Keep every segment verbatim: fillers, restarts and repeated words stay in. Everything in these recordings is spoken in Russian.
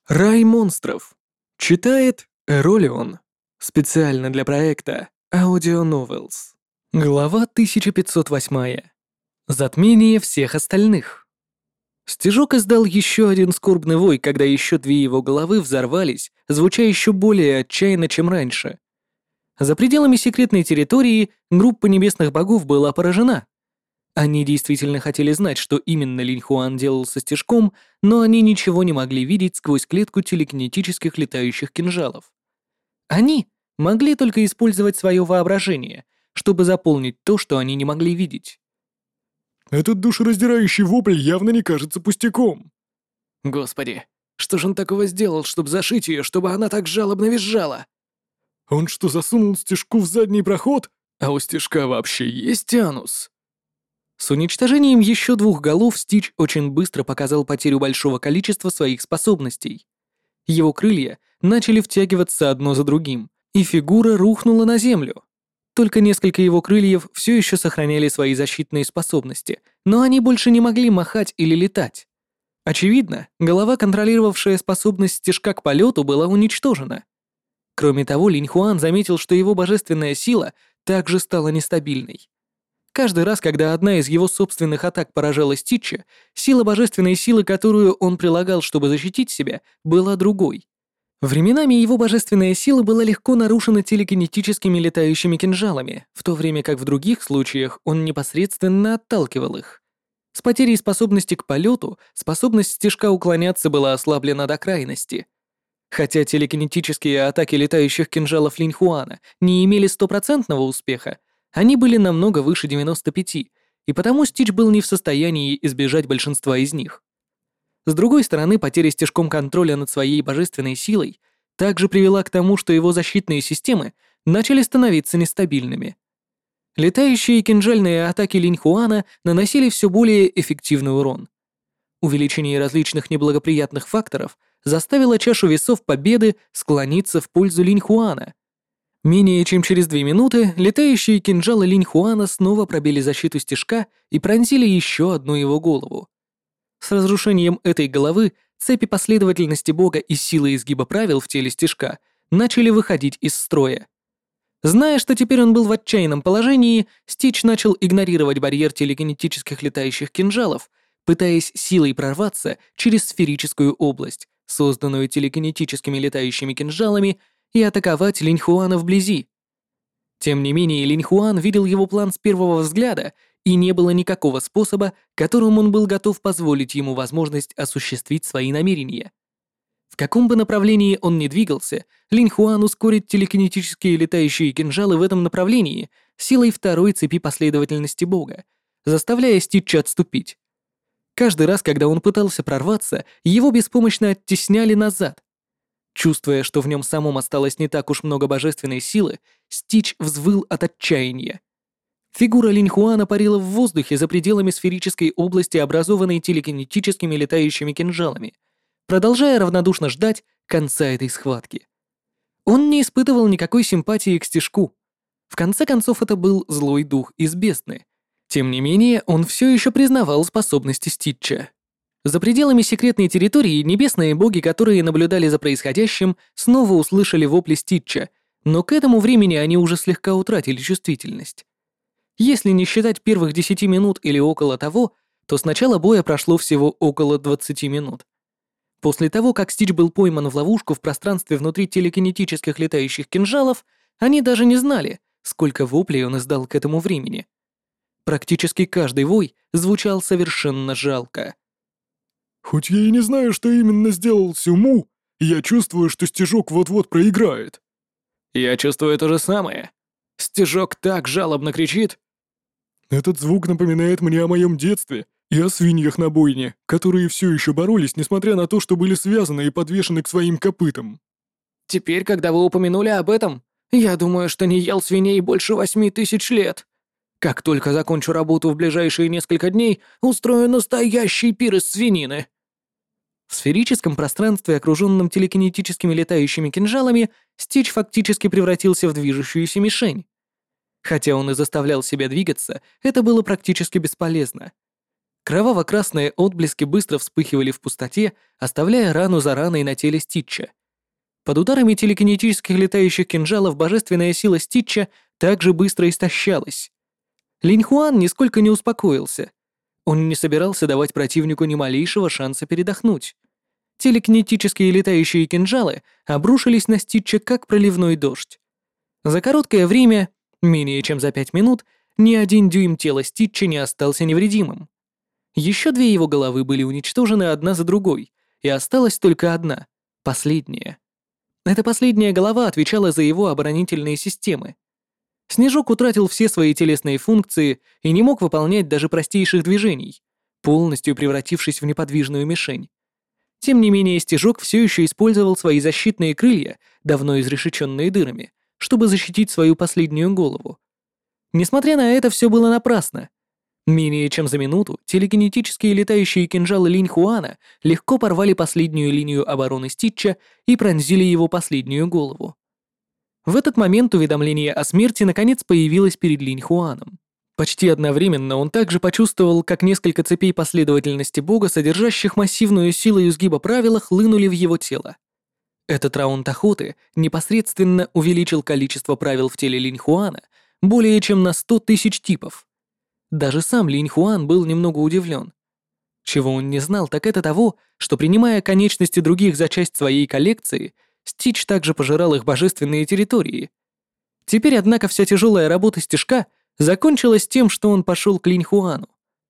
Рай монстров. Читает Эролион. Специально для проекта Audio Novels. Глава тысяча пятьсот восемь. Затмение всех остальных. Стежок издал еще один скорбный вой, когда еще две его головы взорвались, звуча еще более отчаянно, чем раньше. За пределами секретной территории группа небесных богов была поражена. Они действительно хотели знать, что именно Линь Хуан делал со стежком, но они ничего не могли видеть сквозь клетку телекинетических летающих кинжалов. Они могли только использовать свое воображение, чтобы заполнить то, что они не могли видеть. Этот душераздирающий вопль явно не кажется пустяком. Господи, что же он такого сделал, чтобы зашить ее, чтобы она так жалобно визжала? Он что, засунул стежку в задний проход? А у стежка вообще есть анус? С уничтожением еще двух голов Стич очень быстро показал потерю большого количества своих способностей. Его крылья начали втягиваться одно за другим, и фигура рухнула на землю. Только несколько его крыльев все еще сохраняли свои защитные способности, но они больше не могли махать или летать. Очевидно, голова, контролировавшая способность стежка к полету, была уничтожена. Кроме того, Линь Хуан заметил, что его божественная сила также стала нестабильной. Каждый раз, когда одна из его собственных атак поражала Стича, сила божественной силы, которую он прилагал, чтобы защитить себя, была другой. Временами его божественная сила была легко нарушена телекинетическими летающими кинжалами, в то время как в других случаях он непосредственно отталкивал их. С потерей способности к полету способность стежка уклоняться была ослаблена до крайности. Хотя телекинетические атаки летающих кинжалов Линь Хуана не имели стопроцентного успеха, они были намного выше девяноста пяти, и потому Стич был не в состоянии избежать большинства из них. С другой стороны, потеря стежком контроля над своей божественной силой также привела к тому, что его защитные системы начали становиться нестабильными. Летающие кинжальные атаки Линь Хуана наносили все более эффективный урон. Увеличение различных неблагоприятных факторов заставило чашу весов победы склониться в пользу Линь Хуана. Менее чем через две минуты летающие кинжалы Линь Хуана снова пробили защиту стежка и пронзили еще одну его голову. С разрушением этой головы цепи последовательности бога и силы изгиба правил в теле стежка начали выходить из строя. Зная, что теперь он был в отчаянном положении, Стич начал игнорировать барьер телекинетических летающих кинжалов, пытаясь силой прорваться через сферическую область, созданную телекинетическими летающими кинжалами, и атаковать Линь Хуана вблизи. Тем не менее, Линь Хуан видел его план с первого взгляда, и не было никакого способа, которым он был готов позволить ему возможность осуществить свои намерения. В каком бы направлении он ни двигался, Линь Хуан ускорит телекинетические летающие кинжалы в этом направлении силой второй цепи последовательности бога, заставляя Стича отступить. Каждый раз, когда он пытался прорваться, его беспомощно оттесняли назад. Чувствуя, что в нем самом осталось не так уж много божественной силы, Стич взвыл от отчаяния. Фигура Линь Хуана парила в воздухе за пределами сферической области, образованной телекинетическими летающими кинжалами, продолжая равнодушно ждать конца этой схватки. Он не испытывал никакой симпатии к стежку. В конце концов, это был злой дух из бездны. Тем не менее, он все еще признавал способности Стича. За пределами секретной территории небесные боги, которые наблюдали за происходящим, снова услышали вопли Стича, но к этому времени они уже слегка утратили чувствительность. Если не считать первых десяти минут или около того, то с начала боя прошло всего около двадцати минут. После того, как Стич был пойман в ловушку в пространстве внутри телекинетических летающих кинжалов, они даже не знали, сколько воплей он издал к этому времени. Практически каждый вой звучал совершенно жалко. Хоть я и не знаю, что именно сделал Сюму, я чувствую, что стежок вот-вот проиграет. Я чувствую то же самое. Стежок так жалобно кричит. Этот звук напоминает мне о моем детстве и о свиньях на бойне, которые все еще боролись, несмотря на то, что были связаны и подвешены к своим копытам. Теперь, когда вы упомянули об этом, я думаю, что не ел свиней больше восьми тысяч лет. Как только закончу работу в ближайшие несколько дней, устрою настоящий пир из свинины. В сферическом пространстве, окруженном телекинетическими летающими кинжалами, Стич фактически превратился в движущуюся мишень. Хотя он и заставлял себя двигаться, это было практически бесполезно. Кроваво-красные отблески быстро вспыхивали в пустоте, оставляя рану за раной на теле Ститча. Под ударами телекинетических летающих кинжалов божественная сила Ститча также быстро истощалась. Линь Хуан нисколько не успокоился. Он не собирался давать противнику ни малейшего шанса передохнуть. Телекинетические летающие кинжалы обрушились на Ститча как проливной дождь. За короткое время, менее чем за пять минут, ни один дюйм тела Ститча не остался невредимым. Еще две его головы были уничтожены одна за другой, и осталась только одна, последняя. Эта последняя голова отвечала за его оборонительные системы. Снежок утратил все свои телесные функции и не мог выполнять даже простейших движений, полностью превратившись в неподвижную мишень. Тем не менее, Снежок все еще использовал свои защитные крылья, давно изрешеченные дырами, чтобы защитить свою последнюю голову. Несмотря на это, все было напрасно. Менее чем за минуту телекинетические летающие кинжалы Линь Хуана легко порвали последнюю линию обороны Ститча и пронзили его последнюю голову. В этот момент уведомление о смерти наконец появилось перед Линь Хуаном. Почти одновременно он также почувствовал, как несколько цепей последовательности Бога, содержащих массивную силу и изгиба правила, хлынули в его тело. Этот раунд охоты непосредственно увеличил количество правил в теле Линь Хуана более чем на сто тысяч типов. Даже сам Линь Хуан был немного удивлен. Чего он не знал, так это того, что, принимая конечности других за часть своей коллекции, Стич также пожирал их божественные территории. Теперь, однако, вся тяжелая работа Стежка закончилась тем, что он пошел к Линь Хуану.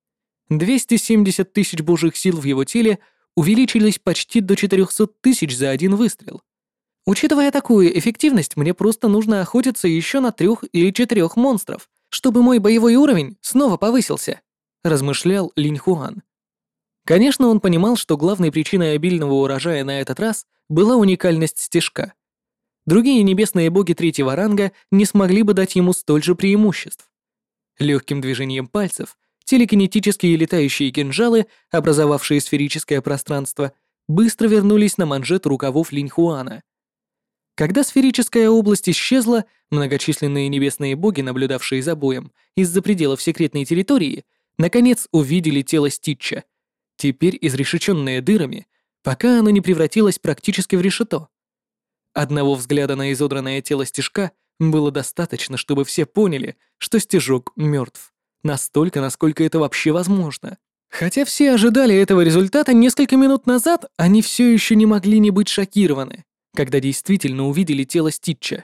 двести семьдесят тысяч божьих сил в его теле увеличились почти до четырехсот тысяч за один выстрел. Учитывая такую эффективность, мне просто нужно охотиться еще на трех или четырех монстров, чтобы мой боевой уровень снова повысился, размышлял Линь Хуан. Конечно, он понимал, что главной причиной обильного урожая на этот раз была уникальность Стежка. Другие небесные боги третьего ранга не смогли бы дать ему столь же преимуществ. Легким движением пальцев телекинетические летающие кинжалы, образовавшие сферическое пространство, быстро вернулись на манжет рукавов Линь Хуана. Когда сферическая область исчезла, многочисленные небесные боги, наблюдавшие за боем из-за пределов секретной территории, наконец увидели тело Ститча, теперь изрешеченное дырами, пока оно не превратилось практически в решето. Одного взгляда на изодранное тело Стежка было достаточно, чтобы все поняли, что Стежок мертв. Настолько, насколько это вообще возможно. Хотя все ожидали этого результата несколько минут назад, они все еще не могли не быть шокированы, когда действительно увидели тело Ститча.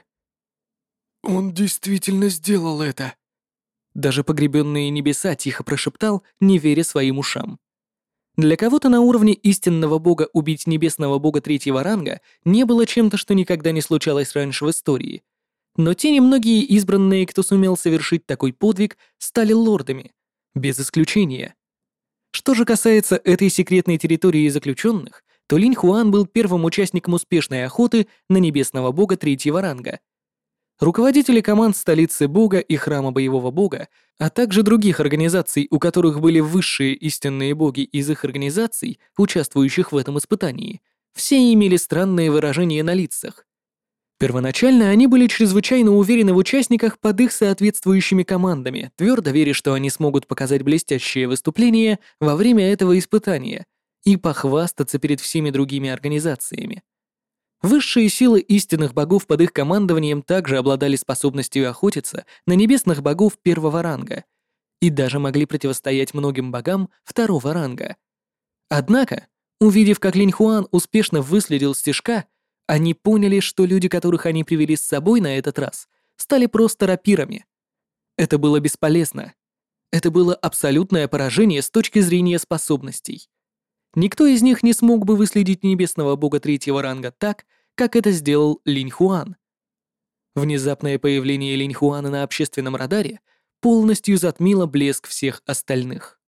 «Он действительно сделал это!» Даже погребенные небеса тихо прошептал, не веря своим ушам. Для кого-то на уровне истинного бога убить небесного бога третьего ранга не было чем-то, что никогда не случалось раньше в истории. Но те немногие избранные, кто сумел совершить такой подвиг, стали лордами, без исключения. Что же касается этой секретной территории заключенных, то Линь Хуан был первым участником успешной охоты на небесного бога третьего ранга. Руководители команд столицы бога и храма боевого бога, а также других организаций, у которых были высшие истинные боги из их организаций, участвующих в этом испытании, все имели странные выражения на лицах. Первоначально они были чрезвычайно уверены в участниках под их соответствующими командами, твердо веря, что они смогут показать блестящее выступление во время этого испытания и похвастаться перед всеми другими организациями. Высшие силы истинных богов под их командованием также обладали способностью охотиться на небесных богов первого ранга и даже могли противостоять многим богам второго ранга. Однако, увидев, как Линь Хуан успешно выследил Стежка, они поняли, что люди, которых они привели с собой на этот раз, стали просто рапирами. Это было бесполезно. Это было абсолютное поражение с точки зрения способностей. Никто из них не смог бы выследить небесного бога третьего ранга так, как это сделал Линь Хуан. Внезапное появление Линь Хуана на общественном радаре полностью затмило блеск всех остальных.